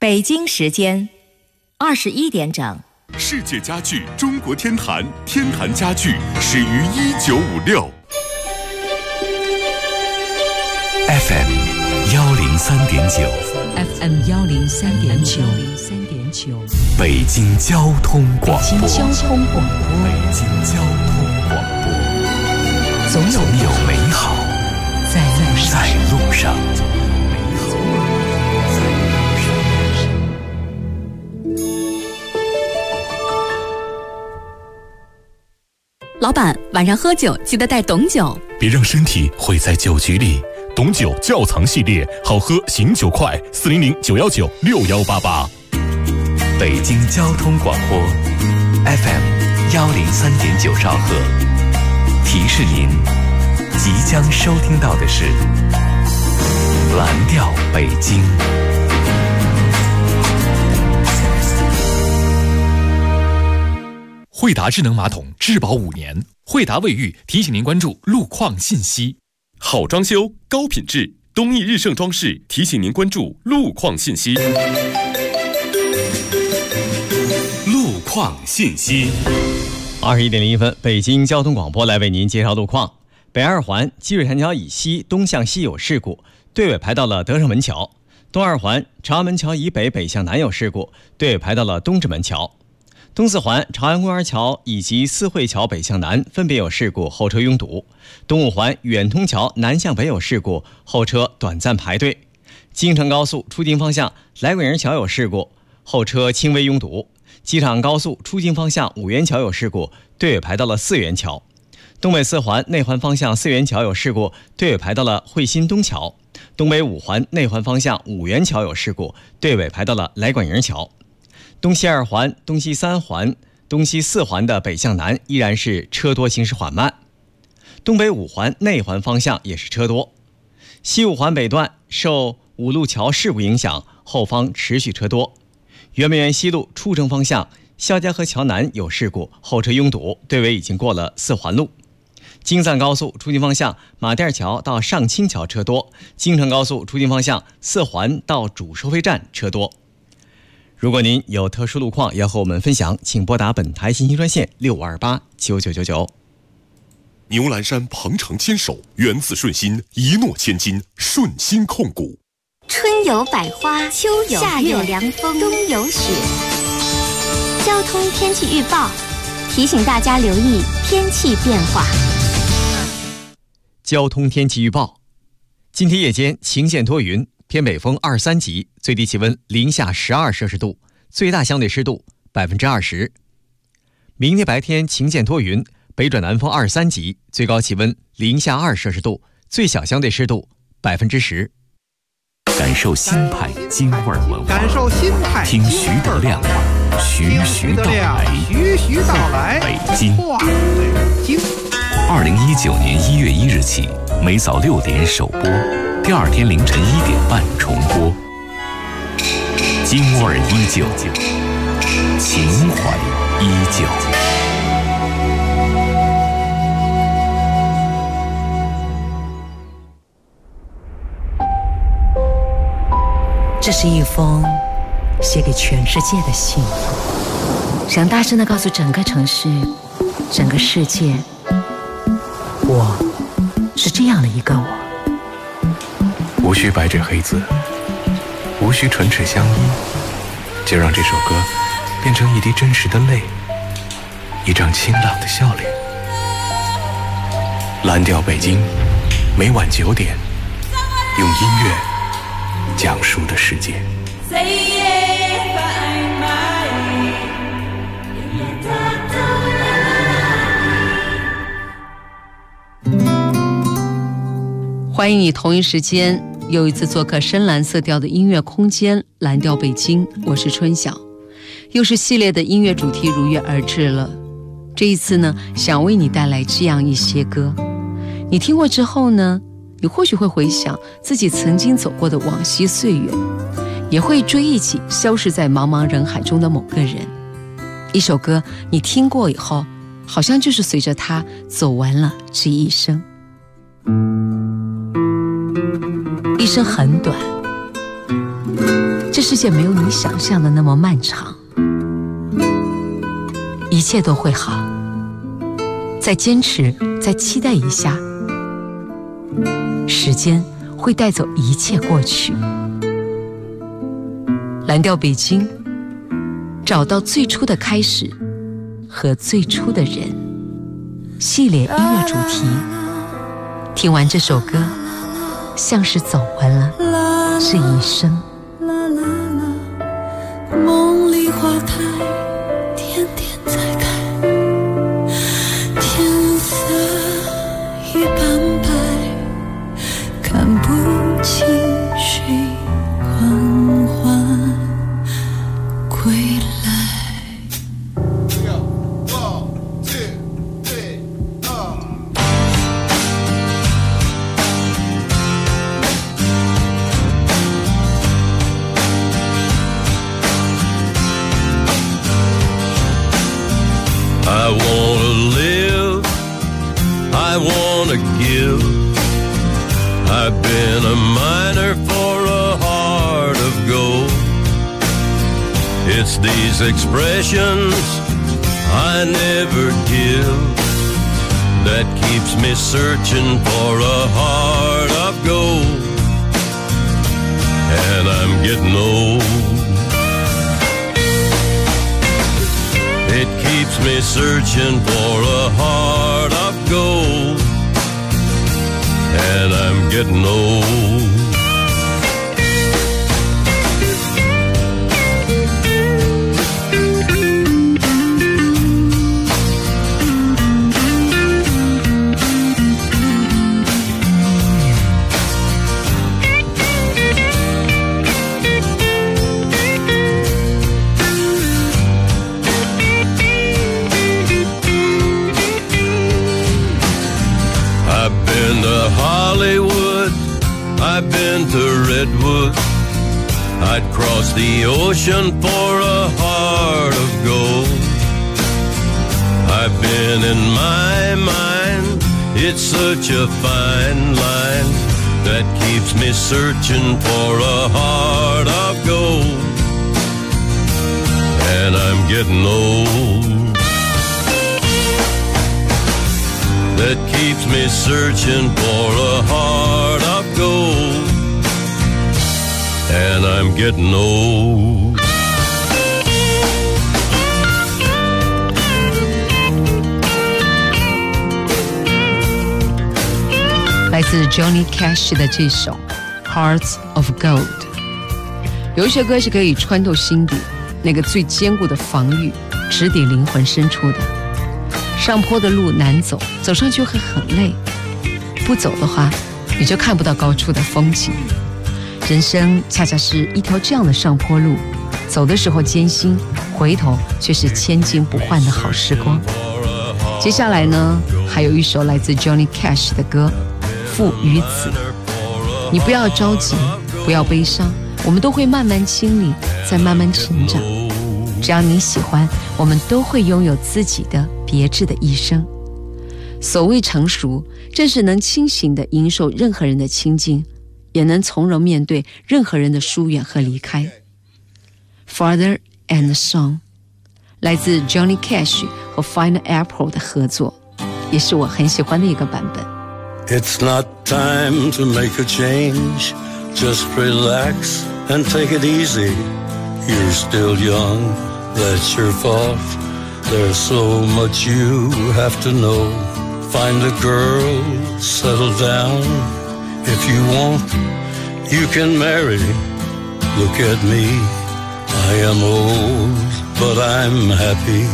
北京时间21点整。 世界家具中国天坛，天坛家具始于1956。 FM 103.9 FM 103.9 北京交通广播。 北京交通广播，总有美好在路上。 老板，晚上喝酒记得带董酒， 别让身体毁在酒局里。董酒窖藏系列，好喝醒酒快，400-919-6188。 北京交通广播 FM 103.9兆赫，提示您即将收听到的是蓝调北京。 惠达智能马桶质保5年，惠达卫浴提醒您关注路况信息。 好装修，高品质，东益日盛装饰提醒您关注路况信息。路况信息。 21点01分，北京交通广播来为您介绍路况。北二环积水潭桥以西东向西有事故，队尾排到了德胜门桥；东二环朝阳门桥以北北向南有事故，队尾排到了东直门桥；东四环朝阳公园桥以及四惠桥北向南分别有事故，后车拥堵；东五环远通桥南向北有事故，后车短暂排队；京承高速出京方向来桂营桥有事故，后车轻微拥堵；机场高速出京方向五元桥有事故，队尾排到了四元桥；东北四环内环方向四元桥有事故，队尾排到了汇新东桥；东北五环内环方向五元桥有事故，队尾排到了来桂营桥；东西二环、东西三环、东西四环的北向南依然是车多，行驶缓慢；东北五环内环方向也是车多；西五环北段受五路桥事故影响，后方持续车多；圆明园西路出城方向肖家河桥南有事故，后车拥堵，队尾已经过了四环路；京藏高速出京方向马甸桥到上清桥车多；京承高速出京方向四环到主收费站车多。如果您有特殊路况要和我们分享，请拨打本台信息专线65289999。 牛栏山鹏程牵手，缘字顺心，一诺千金，顺心控股。 春有百花，秋有夏有凉风，冬有雪。交通天气预报提醒大家留意天气变化。 交通天气预报：今天夜间晴间多云，偏北风2、3级，最低气温零下12摄氏度，最大相对湿度20%。明天白天晴间多云，北转南风2、3级，最高气温零下2摄氏度，最小相对湿度10%。 感受新派京味文化， 感受新派听徐德亮徐徐道来，北京。2019年1月1日起，每早6点首播，第二天凌晨1点半重播。京味依旧，情怀依旧。 这是一封写给全世界的信，想大声地告诉整个城市、整个世界，我是这样的一个我。 无需白纸黑字，无需唇齿相依，就让这首歌变成一滴真实的泪，一张清朗的笑脸。蓝调北京，每晚9点，用音乐讲述的世界。 欢迎你同一时间又一次做客深蓝色调的音乐空间蓝调北京，我是春晓。又是系列的音乐主题如约而至了，这一次呢，想为你带来这样一些歌，你听过之后呢，你或许会回想自己曾经走过的往昔岁月，也会追忆起消失在茫茫人海中的某个人。一首歌你听过以后，好像就是随着他走完了这一生。一生很短， 这世界没有你想象的那么漫长，一切都会好。再坚持，再期待一下，时间会带走一切过去。蓝调北京，找到最初的开始和最初的人系列音乐主题。听完这首歌，像是走完了这一生。 梦里花开，天天在开，天色已斑白，看不清谁缓缓归来。 I wanna live, I wanna give. I've been a miner for a heart of gold. It's these expressions I never give that keeps me searching for a heart of gold. And I'm getting old. It keeps me searching for a heart of gold. And I'm getting old. Hollywood, I've been to Redwood. I'd cross the ocean for a heart of gold. I've been in my mind, it's such a fine line that keeps me searching for a heart of gold. And I'm getting old. That keeps me searching for a heart of gold. And I'm getting old. 来自 Johnny Cash 的这首 Hearts of Gold。 有一些歌是可以穿透心底那个最坚固的防御，直抵灵魂深处的。上坡的路难走，走上去会很累，不走的话你就看不到高处的风景。人生恰恰是一条这样的上坡路，走的时候艰辛，回头却是千金不换的好时光。接下来呢，还有一首来自 Johnny Cash 的歌《父与子》。你不要着急，不要悲伤，我们都会慢慢经历，再慢慢成长。只要你喜欢，我们都会拥有自己的别致的一生。所谓成熟，正是能清醒地迎受任何人的亲近，也能从容面对任何人的疏远和离开。 Father and Son 来自 Johnny Cash 和 Fine Apple 的合作，也是我很喜欢的一个版本。 It's not time to make a change, just relax and take it easy. You're still young, that's your fault. There's so much you have to know. Find a girl, settle down. If you want, you can marry. Look at me, I am old, but I'm happy.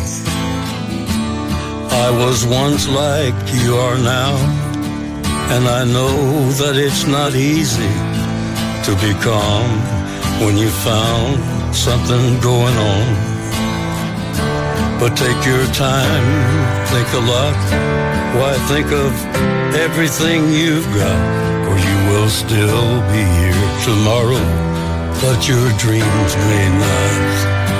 I was once like you are now, and I know that it's not easy to be calm when you found something going on. But take your time, think a lot. Why, think of everything you've got, or you will still be here tomorrow, but your dreams may not.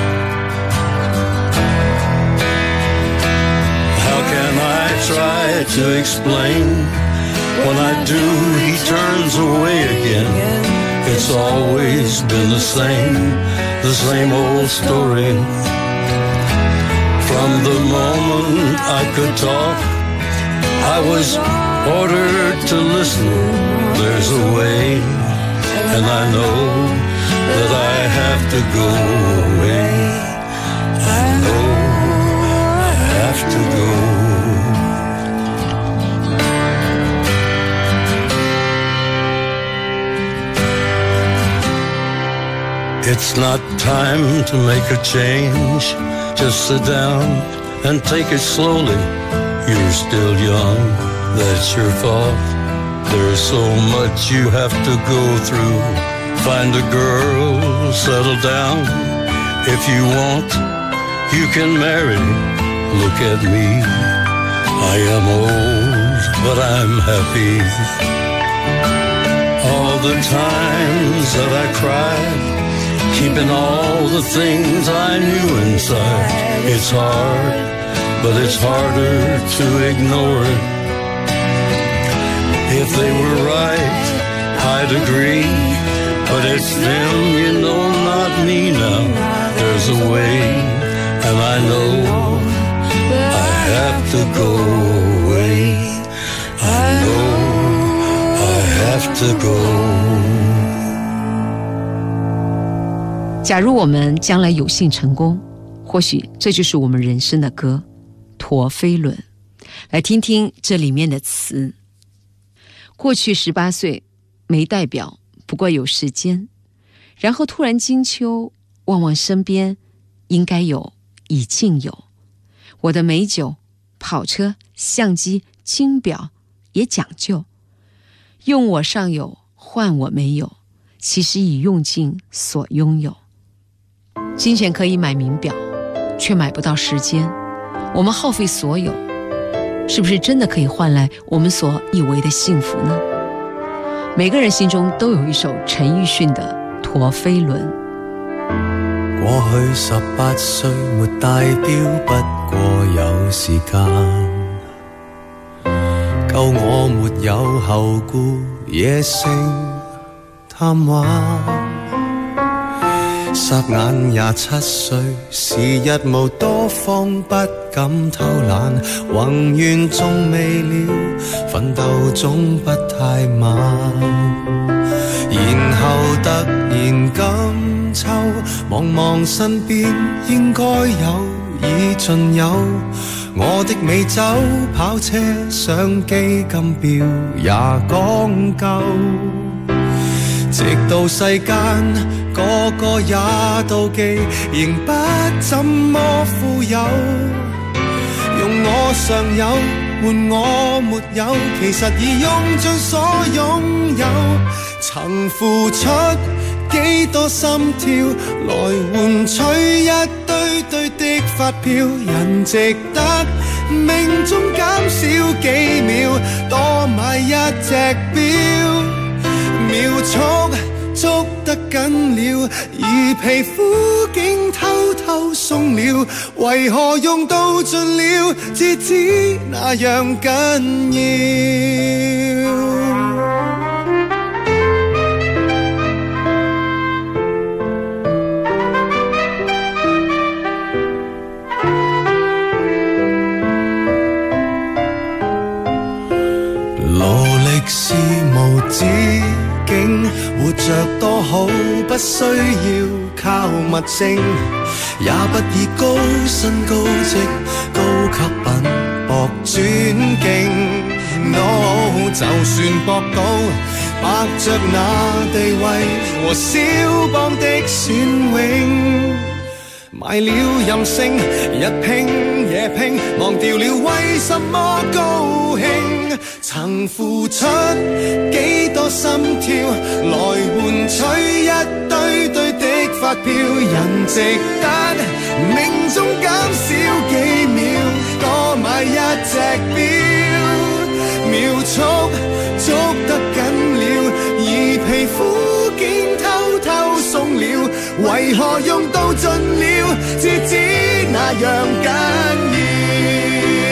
How can I try to explain? When I do, he turns away again. It's always been the same old story. From the moment I could talk, I was ordered to listen. There's a way, and I know that I have to go away. I know I have to go. It's not time to make a change. Just sit down and take it slowly. You're still young, that's your fault. There's so much you have to go through. Find a girl, settle down. If you want, you can marry. Look at me, I am old, but I'm happy. All the times that I cried, keeping all the things I knew inside. It's hard, but it's harder to ignore it. If they were right, I'd agree. But it's them, you know, not me now. There's a way, and I know I have to go away. I know I have to go. 假如我们将来有幸成功，或许这就是我们人生的歌《陀飞轮》。来听听这里面的词。过去18岁没代表，不过有时间。然后突然金秋，望望身边，应该有，已经有。我的美酒、跑车、相机、金表也讲究。用我尚有，换我没有，其实已用尽所拥有。金钱可以买名表，却买不到时间。我们耗费所有，是不是真的可以换来我们所以为的幸福呢？每个人心中都有一首陈奕迅的《陀飞轮》。 過去18歲沒戴錶，不過有時間，夠我沒有後顧，野性貪玩。霎眼27歲，時日無多方，不敢偷懶，宏願仲未了，奮鬥總不太晚。然後突然今秋，望望身邊應該有，已盡有。我的美酒、跑車、相機、金錶也講究。直到世間個個也妒忌，仍不怎麼富有。用我尚有換我沒有，其實已用盡所擁有。曾付出幾多心跳，來換取一堆堆的發票。人值得命中減少幾秒，多買一隻錶。秒速捉得緊了，而皮膚竟偷偷鬆了，為何用到盡了，至知那樣緊要。勞力是無止境，活着多好，不需要靠物證，也不以高薪高職高級品博尊敬。No， 就算博到白着那地位和蕭邦的雋永，賣了任性，日拼夜拼，忘掉了為什麼高興。曾付出幾多心跳，來換取一堆堆的發票。人值得命中減少幾秒，多買一隻錶。秒速捉得緊了，而皮膚竟偷偷鬆了，為何用到盡了，至知那樣緊要。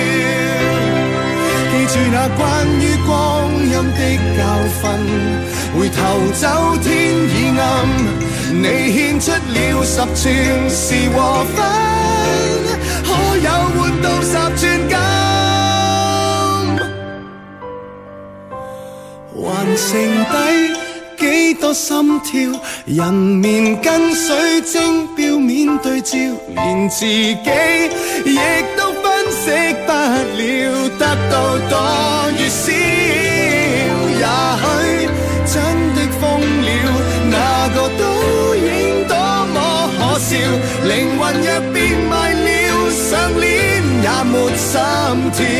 記住那關於光陰的教訓， 回頭走天已暗，你獻出了10寸是和分，可有換到10寸金？還剩低幾多心跳？人面跟水晶表面對照，連自己亦都分析不了，得到多與少，也許真的瘋了，那個倒影多麼可笑，靈魂若變賣了，上鏈也沒心跳，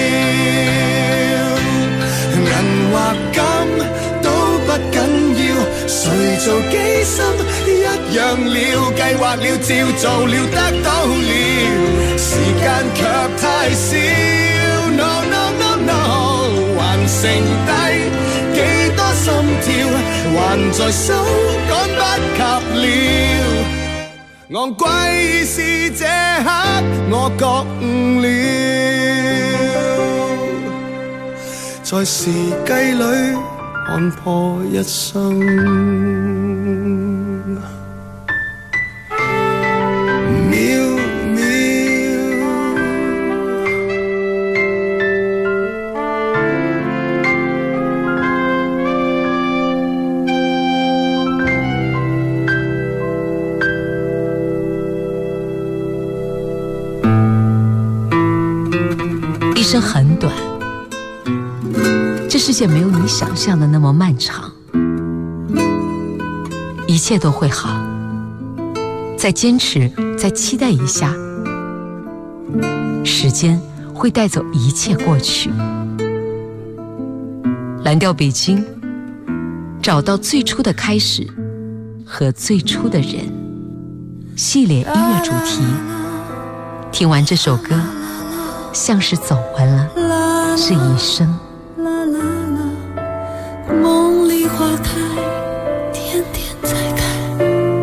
銀或金都不緊要，誰做機心一樣了，計劃了照做了得到了，時間卻太少 No no no no， 還剩低幾多心跳，還在手趕不及了，昂貴是這刻我覺悟了，在時計裏看破一生，秒秒。 一生很短，这世界没有你想象的那么漫长，一切都会好，再坚持，再期待一下，时间会带走一切过去。蓝调北京，找到最初的开始和最初的人，系列音乐主题。听完这首歌，像是走完了这一生。 梦里花开，天天在开，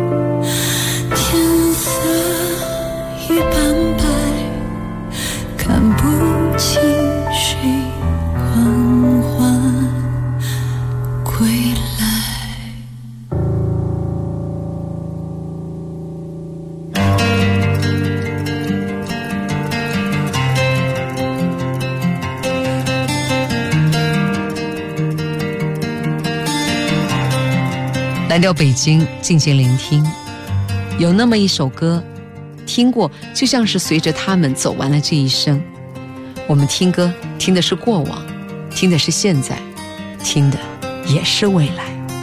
天色已斑白，看不清谁缓缓归来。 蓝调北京，静静聆听。有那么一首歌，听过就像是随着他们走完了这一生。我们听歌，听的是过往，听的是现在，听的也是未来。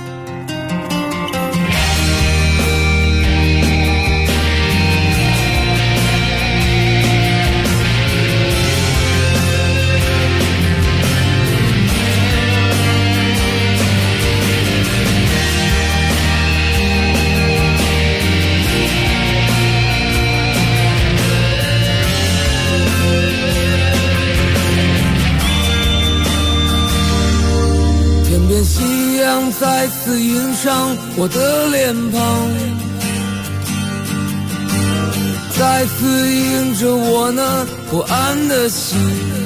夕阳再次映上我的脸庞，再次映着我那不安的心。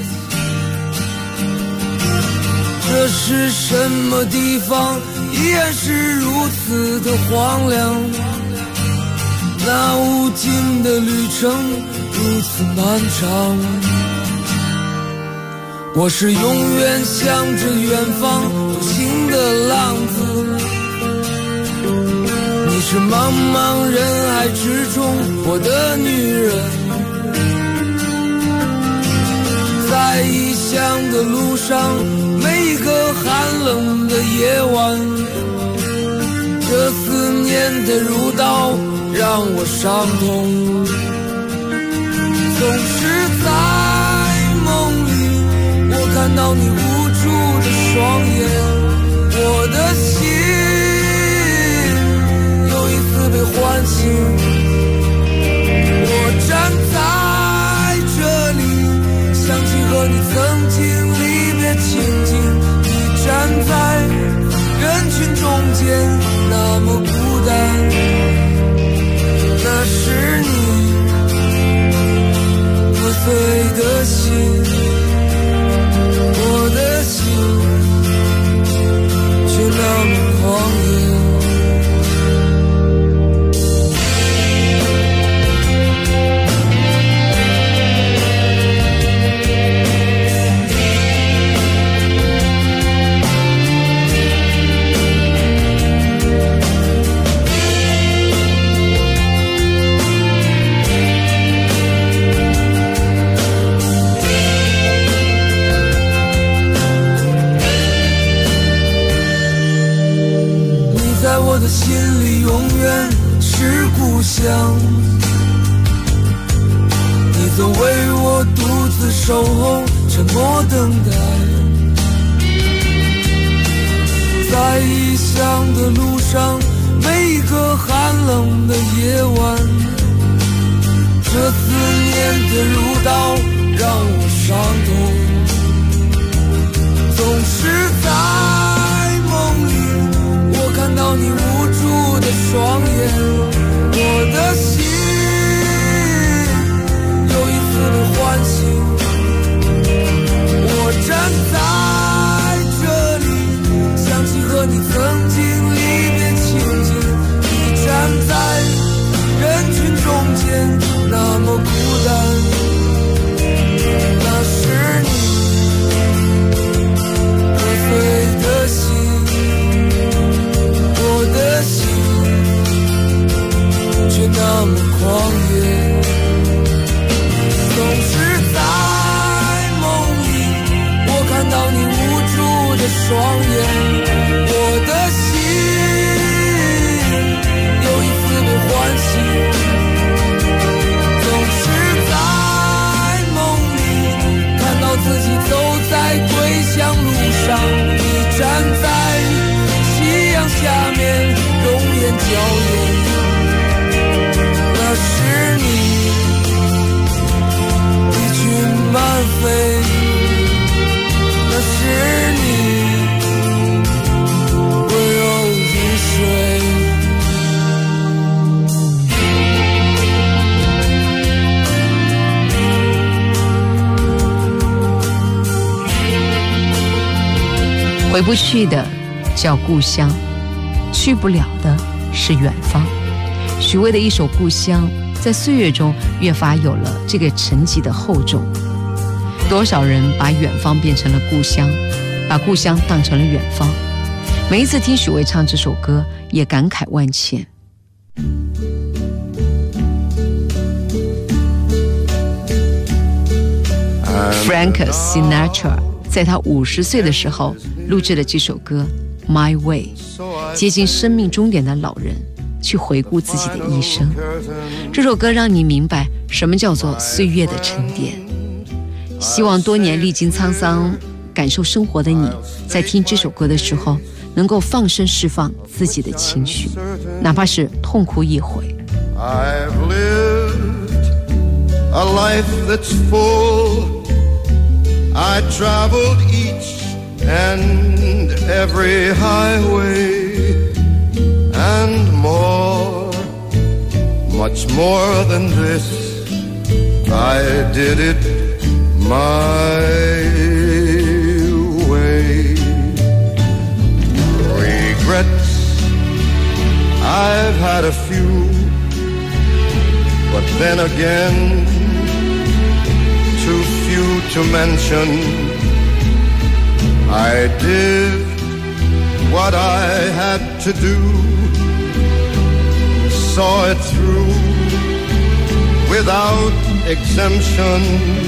这是什么地方？依然是如此的荒凉，那无尽的旅程如此漫长。我是永远向着远方独行的浪子，你是茫茫人海之中我的女人。在异乡的路上，每一个寒冷的夜晚，这思念的如刀让我伤痛。总是在梦里，我看到你无助的双眼，我的心又一次被唤醒。我站在这里，想起和你曾经离别情景。你站在人群中间，那么孤单，那是你破碎的心。我的是故乡。你总为我独自守候，沉默等待。在异乡的路上，每一个寒冷的夜晚，这思念的如刀让我伤痛。总是在梦里，我看到你无助的双眼，我的心又一次被唤醒。我站在这里，想起和你曾经离别情景。你站在人群中间，那么孤单，那是你碎的心，我的心却那么狂野。总是在梦里，我看到你无助的双眼，我的心又一次被唤醒。总是在梦里，看到自己走在归乡路上，你站在夕阳下面，容颜娇艳，那是你，一群漫飞，那是你，温柔如水。 回不去的叫故乡，去不了的是远方。许巍的一首《故乡》在岁月中越发有了这个沉寂的厚重。多少人把远方变成了故乡，把故乡当成了远方。每一次听许巍唱这首歌，也感慨万千。Frank Sinatra 在他50岁的时候录制了这首歌《My Way》，接近生命终点的老人去回顾自己的一生。这首歌让你明白什么叫做岁月的沉淀。希望多年历经沧桑感受生活的你，在听这首歌的时候能够放声释放自己的情绪，哪怕是痛哭一回。 I've lived a life that's full. I traveled each and every highway and more, much more than this. I did it my way. Regrets, I've had a few, but then again, too few to mention. I did what I had to do, saw it through without exemption.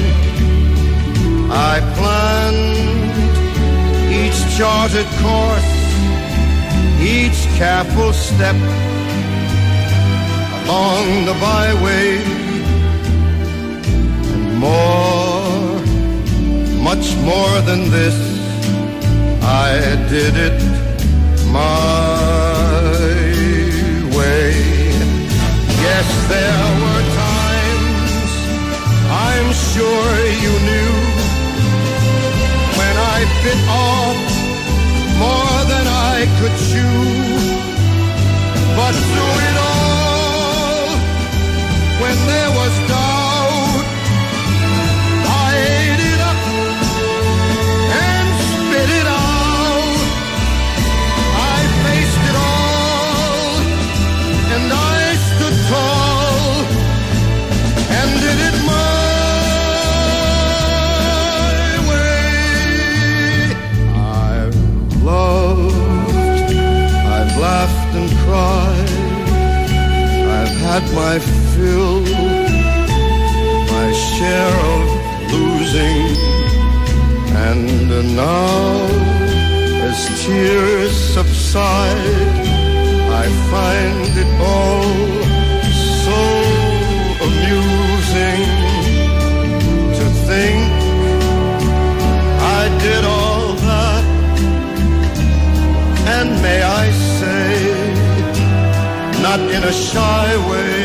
I planned each charted course, each careful step along the byway, and more, much more than this, I did it my way. Yes, there were times, I'm sure you knew, when I bit off more than I could chew. But through it all, when there was doubt, I ate it up and spit it out. I faced it all, and I stood tall and did it my way. I've loved, I've laughed and cried, I've had my fill, my share of losing, and now as tears subside, I find it all way.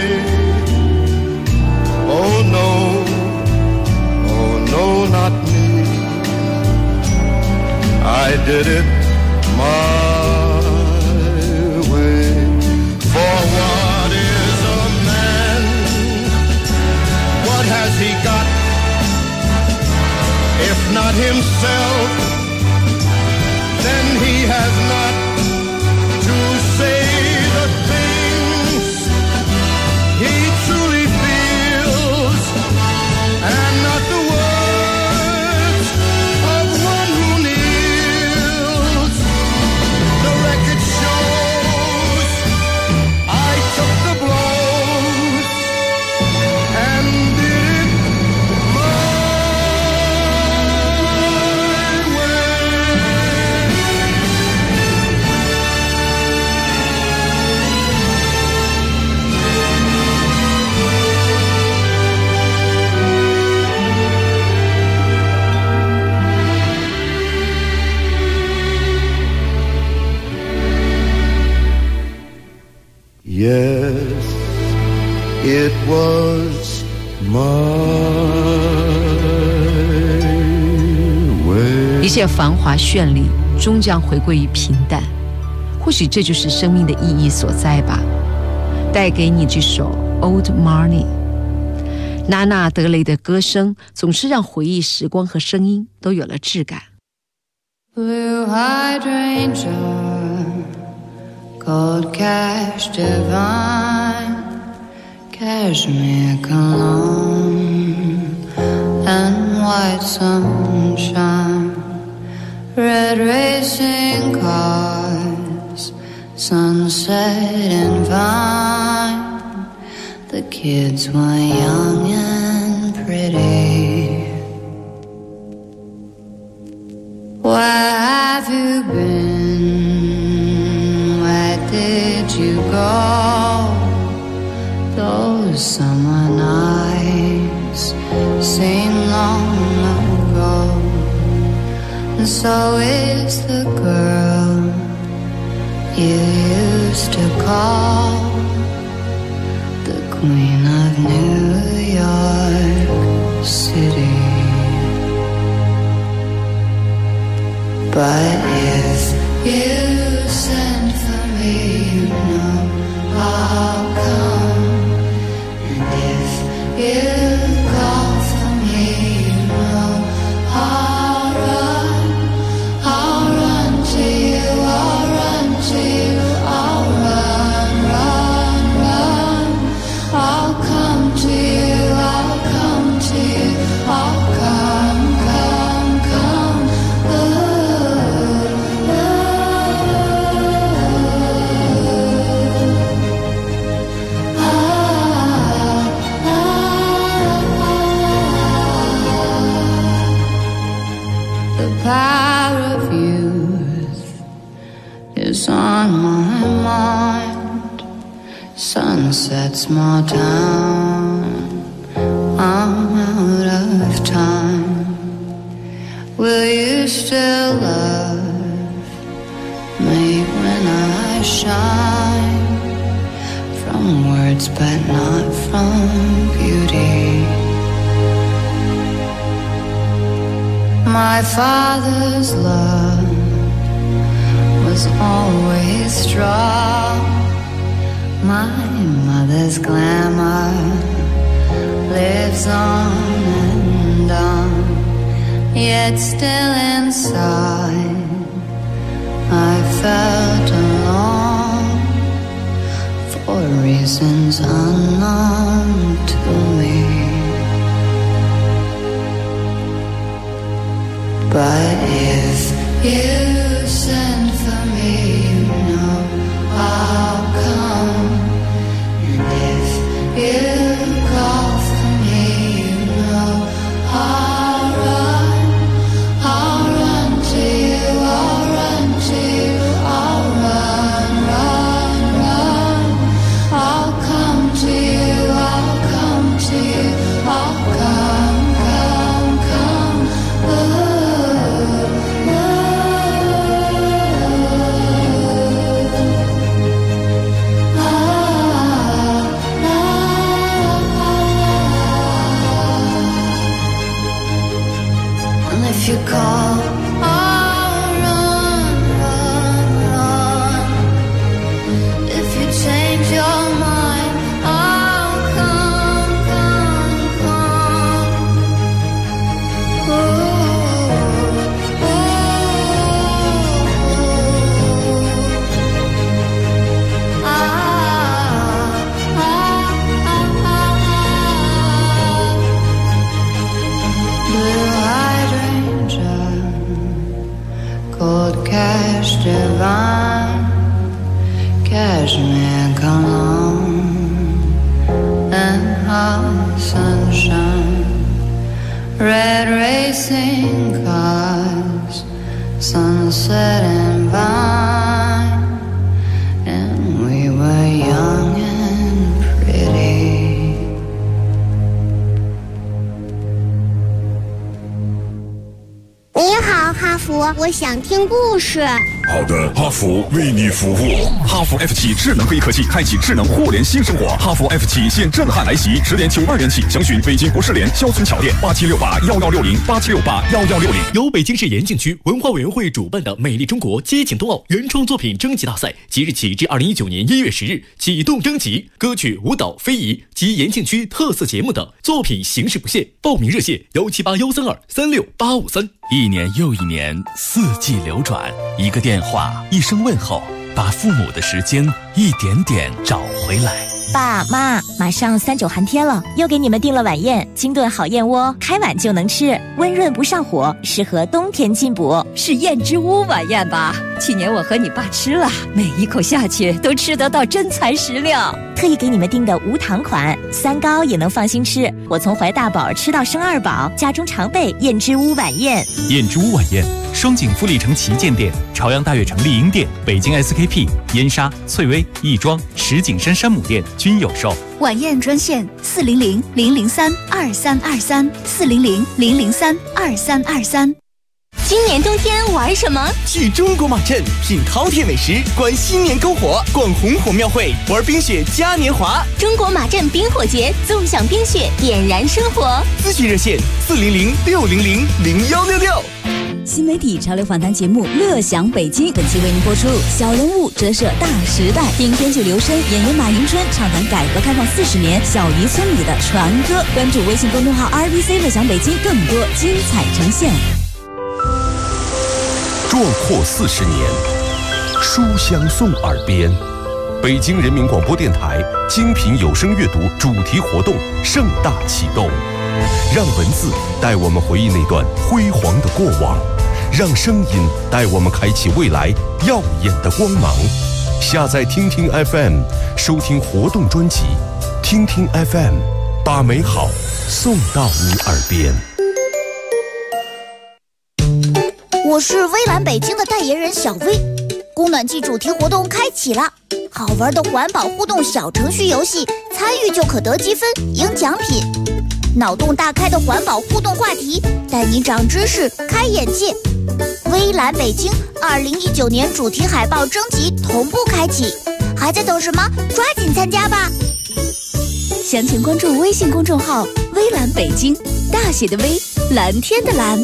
Oh no, oh no, not me. I did it my way. For what is a man? What has he got? If not himself, then he has not to say the things he truly feels, and not the words of one who kneels. The record shows I took the blows and did it my Yes, it was my way. 一切繁华绚丽终将回归于平淡，或许这就是生命的意义所在吧。带给你这首 Old Money。 娜娜德雷的歌声总是让回忆时光和声音都有了质感。 Blue hydrangea, gold cash divine, cashmere cologne, and white sunshine, red racing cars, sunset and vine. The kids were young and pretty. Where have you been? Where did you go? Those summer nights seem long ago. And so is the girl you used to call the Queen of New York City. But if you send for me, you know I'll come. And if you call for me, you know I'll run to you, I'll run to you, I'll run, run, run. I'll come to you, I'll come to you, I'll come, come, come. The power of youth is on my mind. Sunsets, small town, I'm out of time. Will you still love me when I shine? From words but not from beauty. My father's love was always strong. My mother's glamour lives on and on. Yet still inside I felt alone for reasons unknown to me. But if you send for me, you know I'll come. And if you call for me, you know I'll run to you, I'll run to you, I'll run, run, run. I'll come to you, I'll come to you, I'll come, come, come. Ooh. red racing cars, sunset and vine, and we were young and pretty. 你好，哈佛，我想听故事。 好的，哈佛为你服务。哈佛 F7 智能会议科技开启智能互联新生活。哈佛 F7现震撼来袭，10点92元起，详询北京国士联肖村桥店8768116087681160。 由北京市延庆区文化委员会主办的“美丽中国接近冬奥”原创作品征集大赛，即日起至2019年1月10日启动征集。歌曲、舞蹈、非遗及延庆区特色节目等作品形式不限。报名热线17813236853。 一年又一年，四季流转，一个电话，一声问候，把父母的时间一点点找回来。 爸妈，马上3-9寒天了，又给你们订了晚宴，清炖好燕窝，开碗就能吃，温润不上火，适合冬天进补。 是燕之屋晚宴吧？去年我和你爸吃了，每一口下去都吃得到真材实料。 特意给你们订的无糖款，3高也能放心吃。我从怀大宝吃到生2宝，家中常备燕之屋晚宴。 燕之屋晚宴，双井富力城旗舰店、朝阳大悦城丽婴店、北京 SKP、燕莎、翠微、亦庄、石景山山姆店均有售。 晚宴专线400-003-2323，400-003-2323。 今年冬天玩什么？ 去中国马镇品饕餮美食，观新年篝火，逛红火庙会，玩冰雪嘉年华。 中国马镇冰火节，纵享冰雪，点燃生活。 咨询热线400-600-0166。 新媒体潮流访谈节目《乐享北京》，本期为您播出小人物折射大时代，听编剧刘申、演员马迎春畅谈改革开放40年小渔村里的传歌。关注微信公众号 RBC 乐享北京，更多精彩呈现。 壮阔40年，书香送耳边。北京人民广播电台精品有声阅读主题活动盛大启动，让文字带我们回忆那段辉煌的过往，让声音带我们开启未来耀眼的光芒。下载听听 FM， 收听活动专辑，听听 FM， 把美好送到你耳边。 我是微蓝北京的代言人小薇，供暖季主题活动开启了，好玩的环保互动小程序游戏，参与就可得积分赢奖品。脑洞大开的环保互动话题，带你长知识开眼界。微蓝北京2019年主题海报征集同步开启，还在等什么？抓紧参加吧！ 详情关注微信公众号微蓝北京，大写的微，蓝天的蓝。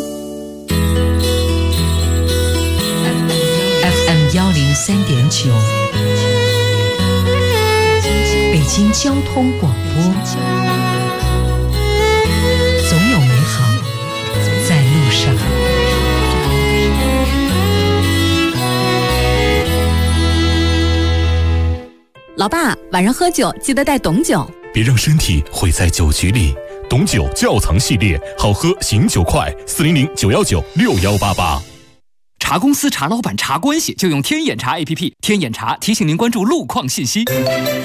FM103.9，北京交通广播，总有美好在路上。 老爸，晚上喝酒记得带董酒， 别让身体毁在酒局里。董酒窖藏系列，好喝醒酒快，400-919-6188。 查公司、查老板、查关系，就用天眼查 APP。天眼查提醒您关注路况信息。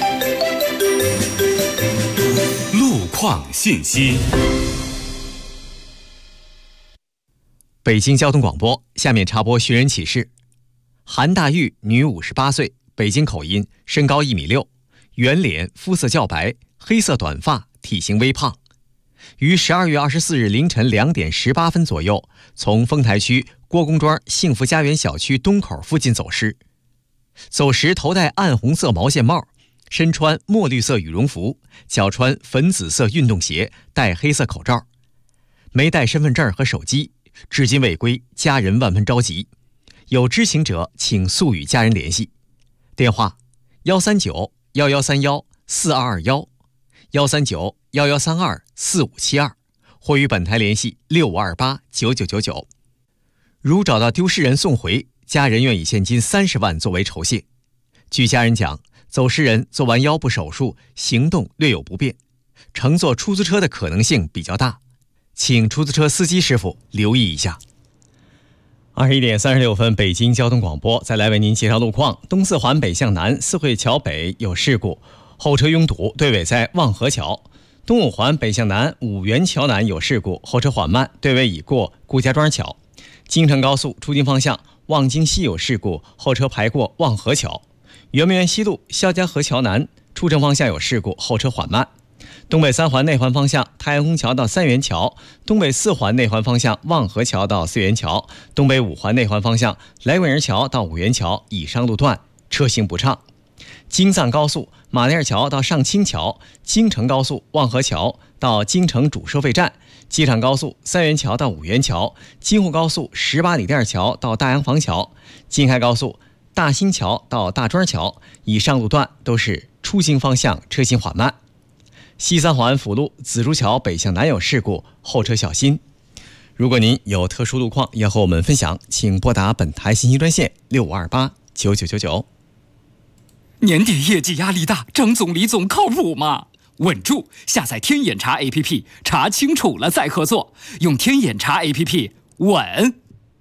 路况信息。 北京交通广播，下面插播寻人启事。韩大玉，女58岁，北京口音，身高1.6米，圆脸，肤色较白，黑色短发，体型微胖。于12月24日凌晨2点18分左右，从丰台区郭公庄幸福家园小区东口附近走失。走时头戴暗红色毛线帽，身穿墨绿色羽绒服，脚穿粉紫色运动鞋，戴黑色口罩，没带身份证和手机，至今未归，家人万分着急。有知情者请速与家人联系。电话139-1131-4221，139-1132-4572，或与本台联系6528-9999。如找到丢失人送回，家人愿以现金30万作为酬谢。据家人讲，走失人做完腰部手术，行动略有不便，乘坐出租车的可能性比较大，请出租车司机师傅留意一下。21点36分，北京交通广播再来为您介绍路况。东四环北向南，四惠桥北有事故，后车拥堵，队尾在望河桥。 东五环北向南五元桥南有事故，后车缓慢，队尾已过顾家庄桥。京承高速出京方向望京西有事故，后车排过望河桥。圆明园西路肖家河桥南出城方向有事故，后车缓慢。东北三环内环方向太阳宫桥到三元桥，东北四环内环方向望河桥到四元桥，东北五环内环方向来桂营桥到五元桥以上路段车行不畅。京藏高速马甸桥到上清桥，京承高速望河桥到京承主收费站，机场高速三元桥到五元桥，京沪高速18里店桥到大洋房桥，京开高速大兴桥到大庄桥以上路段都是出行方向车行缓慢。西三环辅路紫竹桥北向南有事故，后车小心。如果您有特殊路况要和我们分享，请拨打本台信息专线6528999999。 年底业绩压力大，张总李总靠谱吗？稳住！下载天眼查 APP， 查清楚了再合作。用天眼查 APP， 稳。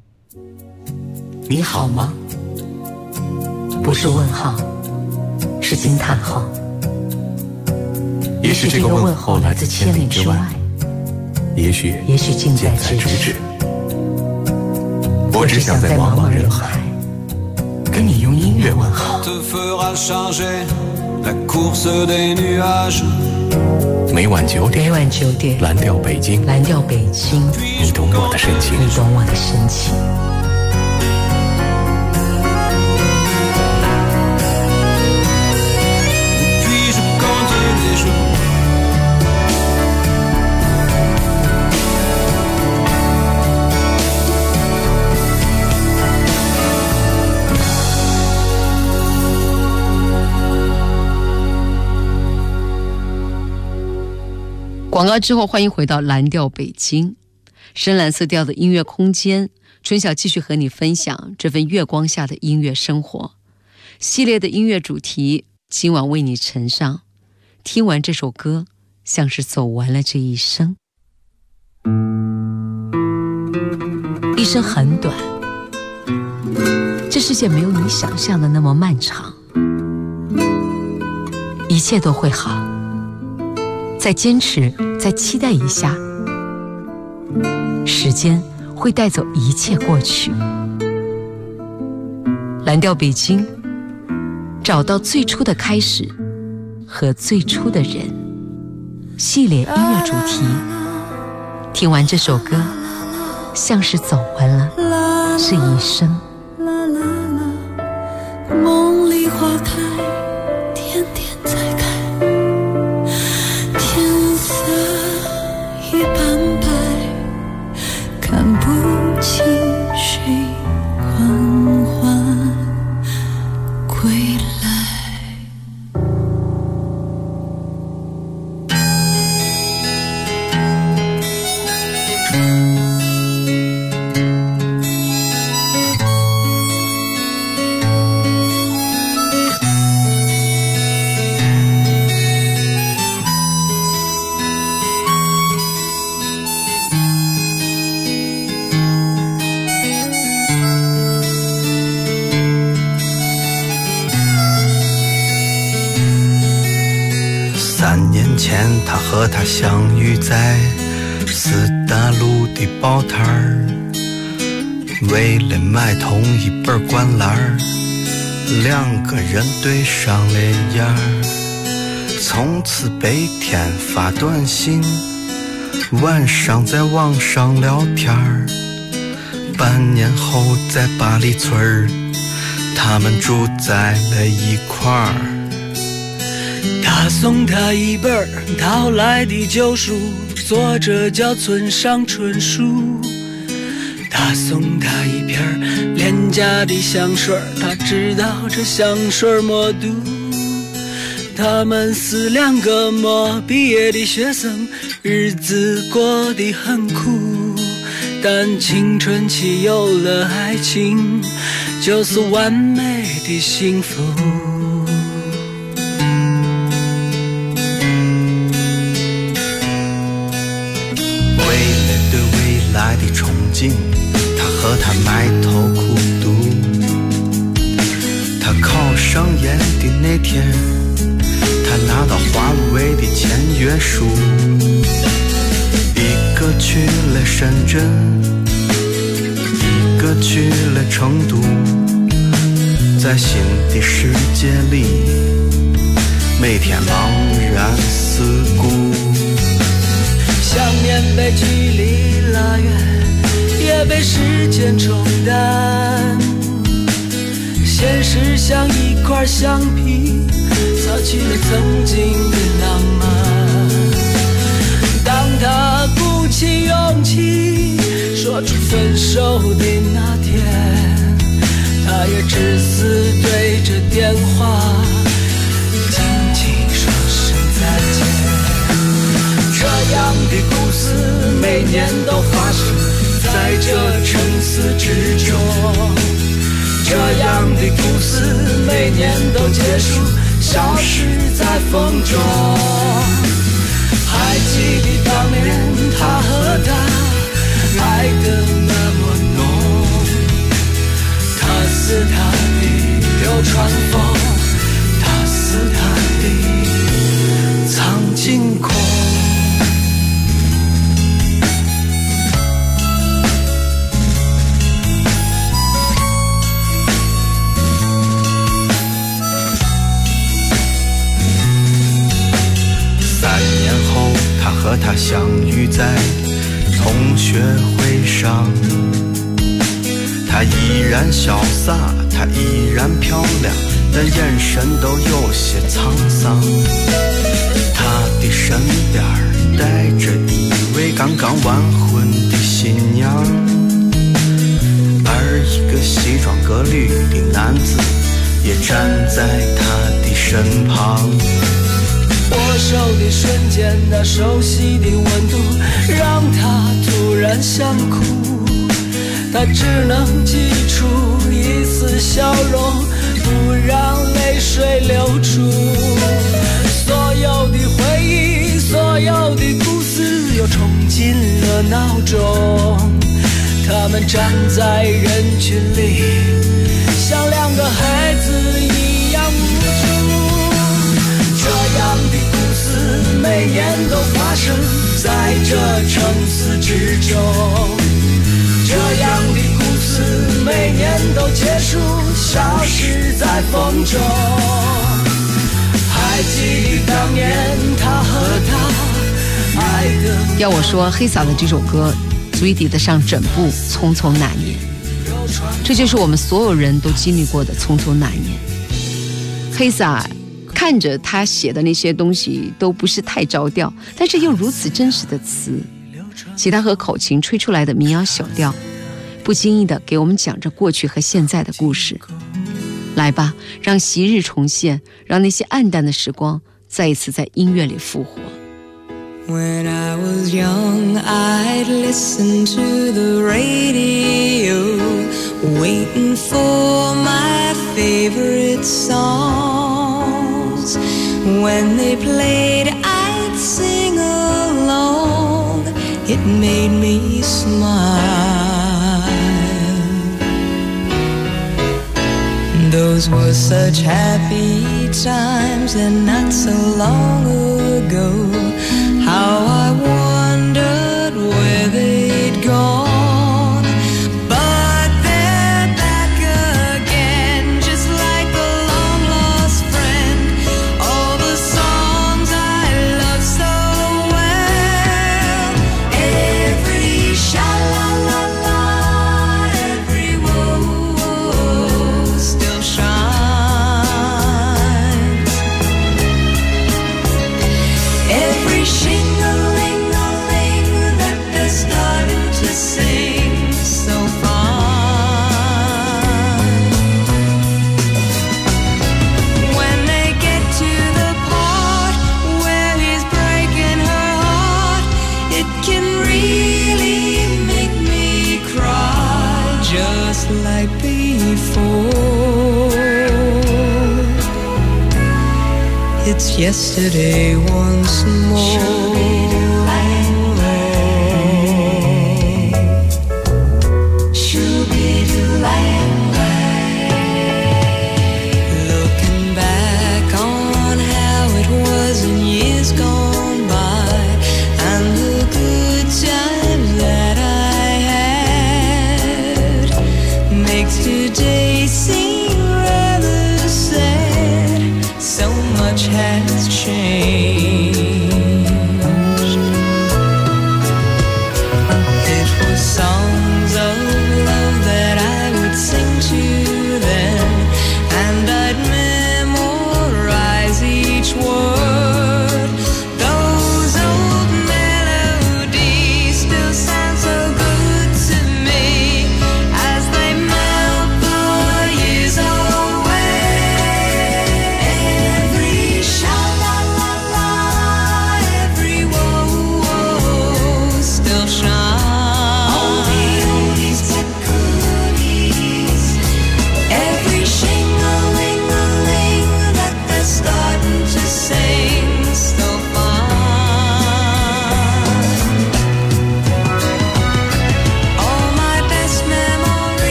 你好吗？不是问号，是惊叹号。 也许这个问候来自千里之外，也许近在咫尺。我只想在茫茫人海跟你用音乐问候。 每晚9点，蓝调北京，你懂我的深情。 广告之后，欢迎回到蓝调北京，深蓝色调的音乐空间。春晓继续和你分享这份月光下的音乐生活系列的音乐主题，今晚为你呈上。听完这首歌，像是走完了这一生。一生很短，这世界没有你想象的那么漫长，一切都会好。再坚持，再期待一下，时间会带走一切过去。蓝调北京，找到最初的开始和最初的人系列音乐主题。听完这首歌，像是走完了这一生。 梦里花开，天天在开，天色已斑白，看不清谁缓缓归来。 3年前，他和她相遇在四大路的报摊儿，为了买同一本灌篮，2个人对上了眼儿，从此白天发短信，晚上在网上聊天儿。半年后在八里村儿，他们住在了一块儿。 他送他一本淘来的旧书，作者叫村上春树。他送他一瓶廉价的香水，他知道这香水没毒。他们是2个没毕业的学生，日子过得很苦，但青春期有了爱情，就是完美的幸福。 来的憧憬，他和她埋头苦读。他考上研的那天，他拿到华为的签约书。 真，一个去了成都，在新的世界里每天茫然四顾。 想念被距离拉远，也被时间冲淡，现实像一块橡皮，擦去了曾经的浪漫。当他鼓起勇气说出分手的那天，他也只是对着电话轻轻说声再见。这样的故事每年都发生在这城市之中，这样的故事每年都结束，消失在风中。还记得当年他和她爱得那么浓，他是她的流川枫，他是她的苍井空。和他相遇在同学会上，他依然潇洒，他依然漂亮，但眼神都有些沧桑。他的身边带着一位刚刚完婚的新娘，而一个西装革履的男子也站在他的身旁。握手的瞬间，那熟悉的温度让他突然想哭，他只能挤出一丝笑容，不让泪水流出。所有的回忆，所有的故事又冲进了脑中，他们站在人群里，像两个孩子一样无助。这样的故事每年都发生在这城市之中，这样的故事每年都结束，消失在风中。还记得当年他和她爱的。 要我说，黑嫂的这首歌足以抵得上整部《匆匆那年》，这就是我们所有人都经历过的匆匆那年。黑嫂看着他写的那些东西都不是太着调，但是又如此真实的词，吉他和口琴吹出来的民谣小调，不经意地给我们讲着过去和现在的故事。来吧，让昔日重现，让那些暗淡的时光再一次在音乐里复活。 When I was young, I'd listen to the radio, waiting for my favorite songs. When they played, I'd sing along. It made me smile. Those were such happy times, and not so long ago, how I wondered where they'd gone. But they're back again, just like a long-lost friend. All the songs I love so well. Every sha-la-la-la, every woe still shines. Every shing-a-ling-a-ling that they're starting to sing so fine. When they get to the part where he's breaking her heart, it can really make me cry, just like before. It's yesterday once more. Looking back on how it was in years gone by, and the good times that I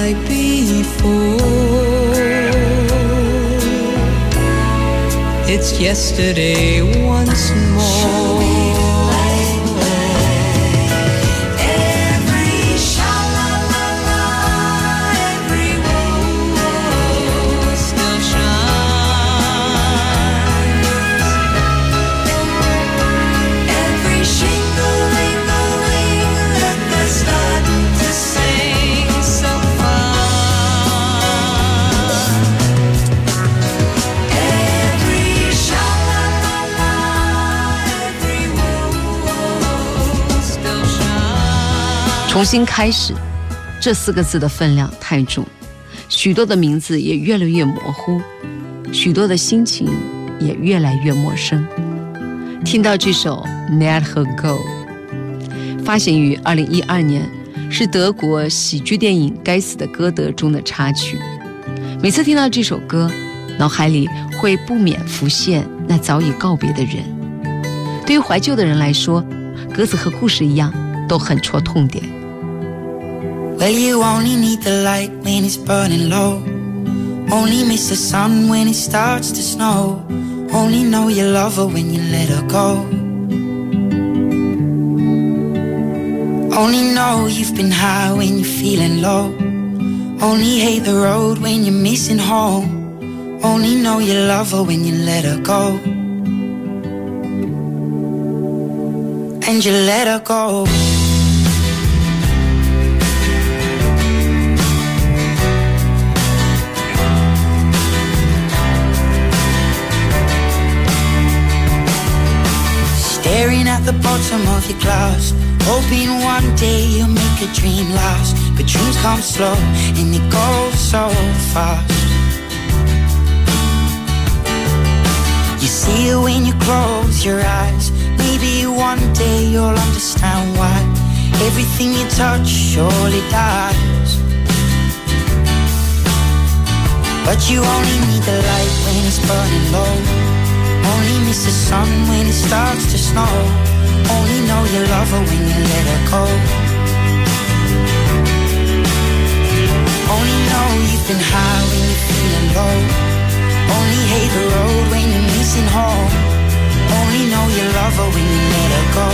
like before. It's yesterday once more. 重新开始，这4个字的分量太重，许多的名字也越来越模糊，许多的心情也越来越陌生。听到这首 Let Her Go， 发行于2012年，是德国喜剧电影《该死的歌德》中的插曲。每次听到这首歌，脑海里会不免浮现那早已告别的人。对于怀旧的人来说，歌词和故事一样，都很戳痛点。 Well, you only need the light when it's burning low. Only miss the sun when it starts to snow. Only know you love her when you let her go. Only know you've been high when you're feeling low. Only hate the road when you're missing home. Only know you love her when you let her go. And you let her go. Staring at the bottom of your glass, hoping one day you'll make a dream last. But dreams come slow and they go so fast. You see it when you close your eyes. Maybe one day you'll understand why everything you touch surely dies. But you only need the light when it's burning low. Only miss the sun when it starts to snow. Only know you love her when you let her go. Only know you've been high when you're feeling low. Only hate the road when you're missing home. Only know you love her when you let her go.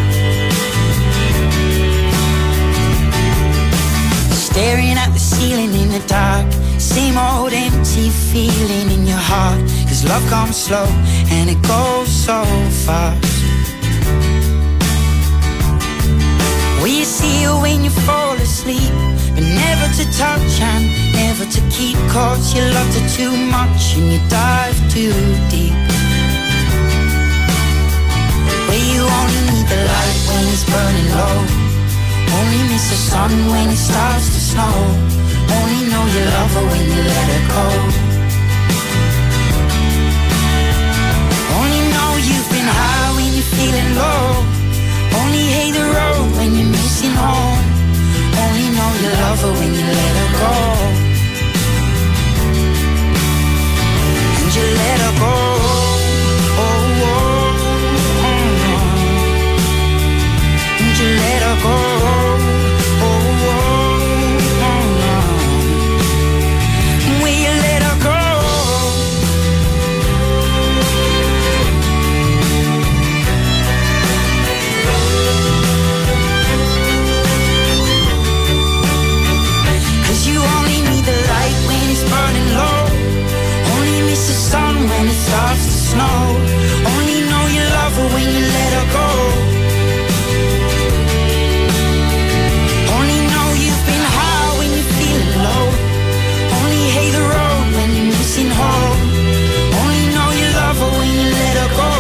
Staring at the ceiling in the dark, same old empty feeling in your heart. Cause love comes slow and it goes so fast. Well, you see her when you fall asleep, but never to touch and never to keep. Cause you loved her too much and you dive too deep. Well, you only need the light when it's burning low. Only miss the sun when it starts to snow. Only know you love her when you let her go. Only know you've been high when you're feeling low. Only hate the road when you're missing home. Only know you love her when you let her go. And you let her go. Oh, oh, oh. And you let her go. Starts to snow. Only know you love her when you let her go. Only know you've been high when you're feeling low. Only hate the road when you're missing home. Only know you love her when you let her go.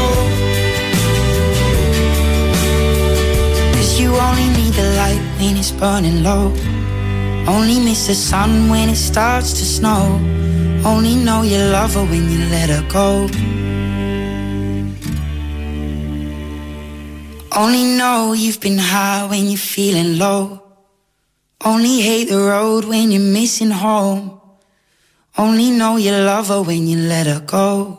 Cause you only need the light when it's burning low. Only miss the sun when it starts to snow. Only know you love her when you let her go. Only know you've been high when you're feeling low. Only hate the road when you're missing home. Only know you love her when you let her go.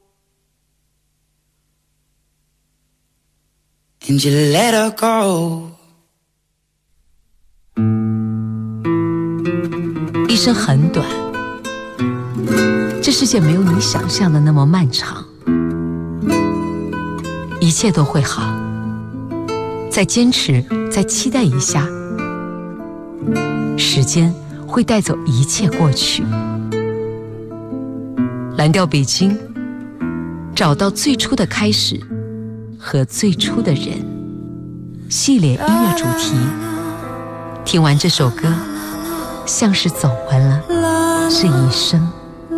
And you let her go. 一生很短，这世界没有你想象的那么漫长，一切都会好。再坚持，再期待一下，时间会带走一切过去。蓝调北京，找到最初的开始和最初的人系列音乐主题。听完这首歌，像是走完了这一生。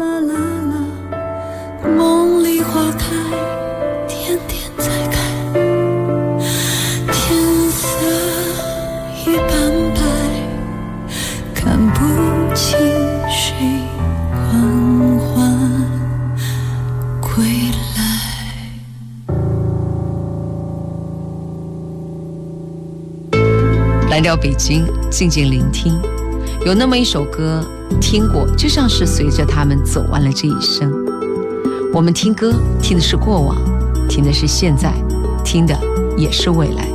梦里花开，天天在开，天色已斑白，看不清谁缓缓归来。 蓝调北京，静静聆听。有那么一首歌，听过就像是随着他们走完了这一生。我们听歌，听的是过往，听的是现在，听的也是未来。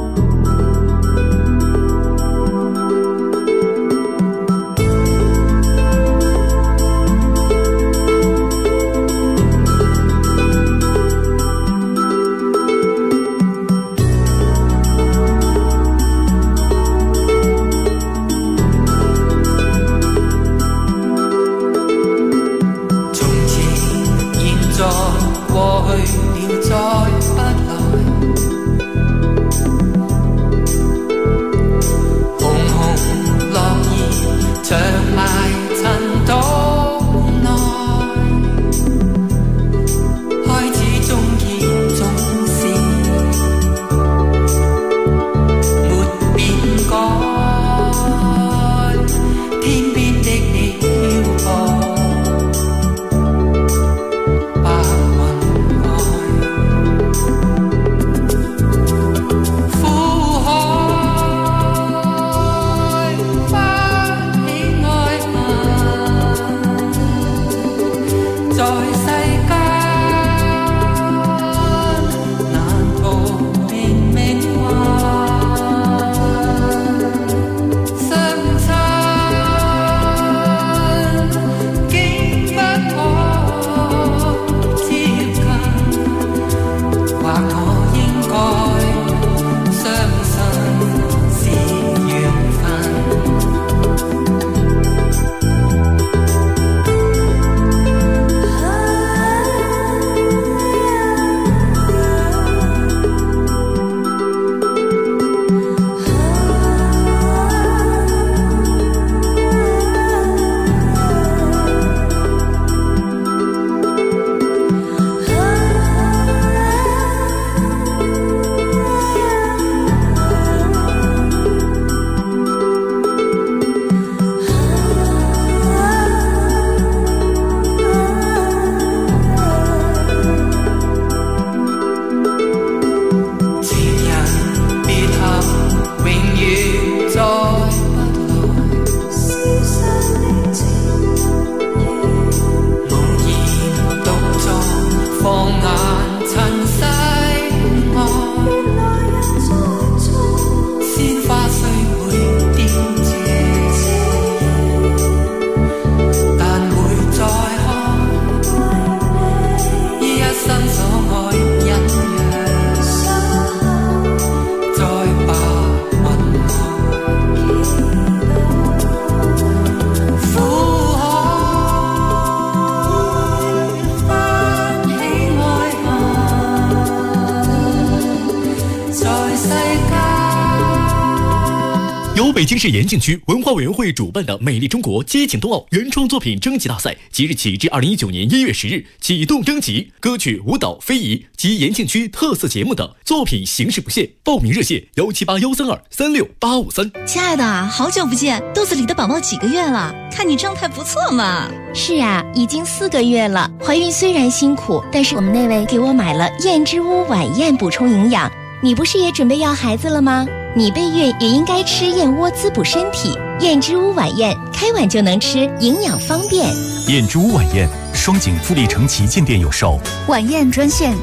由北京市延庆区文化委员会主办的美丽中国街景冬奥原创作品征集大赛，即日起至2019年1月10日启动征集，歌曲、舞蹈、非遗及延庆区特色节目等作品形式不限。报名热线17813236853。 亲爱的，好久不见，肚子里的宝宝几个月了？看你状态不错嘛。 是啊，已经4个月了。怀孕虽然辛苦，但是我们那位给我买了燕之屋晚宴补充营养。你不是也准备要孩子了吗？你备孕也应该吃燕窝滋补身体。燕之屋晚宴，开碗就能吃，营养方便。 燕之屋晚宴，双井富力城旗舰店有售。 晚宴专线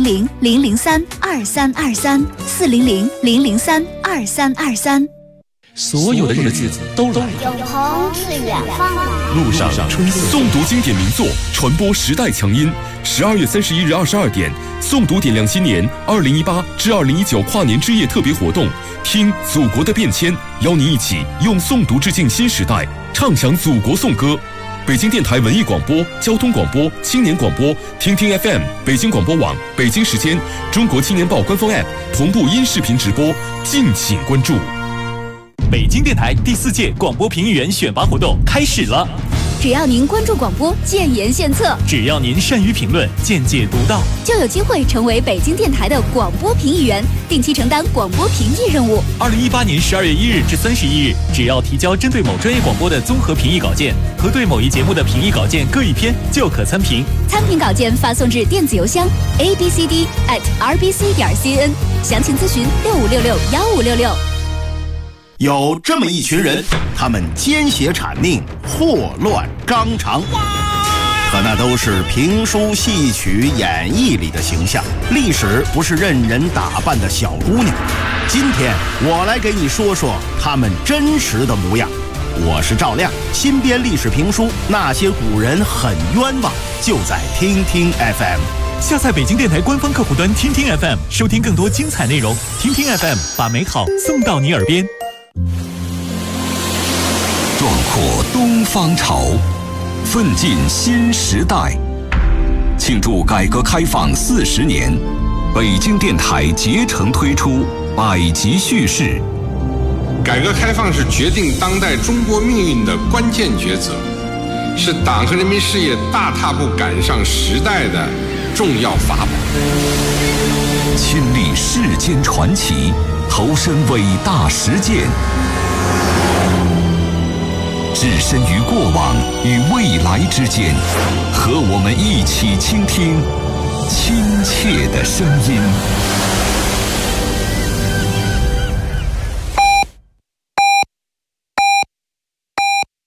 400-003-2323，400-003-2323。 所有的日子都来了。 永恒自远方来， 路上春色诵读经典名作，传播时代强音。12月31日22点，诵读点亮新年2018至2019跨年之夜特别活动，听祖国的变迁，邀您一起用诵读致敬新时代，唱响祖国颂歌。北京电台文艺广播、交通广播、青年广播、听听 FM、北京广播网、北京时间、中国青年报官方 App 同步音视频直播，敬请关注。 北京电台第4届广播评议员选拔活动开始了。 只要您关注广播，建言献策； 只要您善于评论，见解独到， 就有机会成为北京电台的广播评议员，定期承担广播评议任务。 2018年12月1日至31日，只要提交针对某专业广播的综合评议稿件和对某一节目的评议稿件各一篇，就可参评。 参评稿件发送至电子邮箱 abcd@rbc.cn， 详情咨询65661566。 有这么一群人，他们奸邪谄佞，祸乱纲常，可那都是评书、戏曲、演绎里的形象。历史不是任人打扮的小姑娘。今天我来给你说说他们真实的模样。我是赵亮，新编历史评书《那些古人很冤枉》，就在听听 FM。 下载北京电台官方客户端听听 FM， 收听更多精彩内容。听听 FM， 把美好送到你耳边。 壮阔东方潮，奋进新时代。庆祝改革开放40年，北京电台竭诚推出百集叙事。 改革开放是决定当代中国命运的关键抉择，是党和人民事业大踏步赶上时代的重要法宝。 亲历世间传奇，投身伟大实践，置身于过往与未来之间，和我们一起倾听亲切的声音。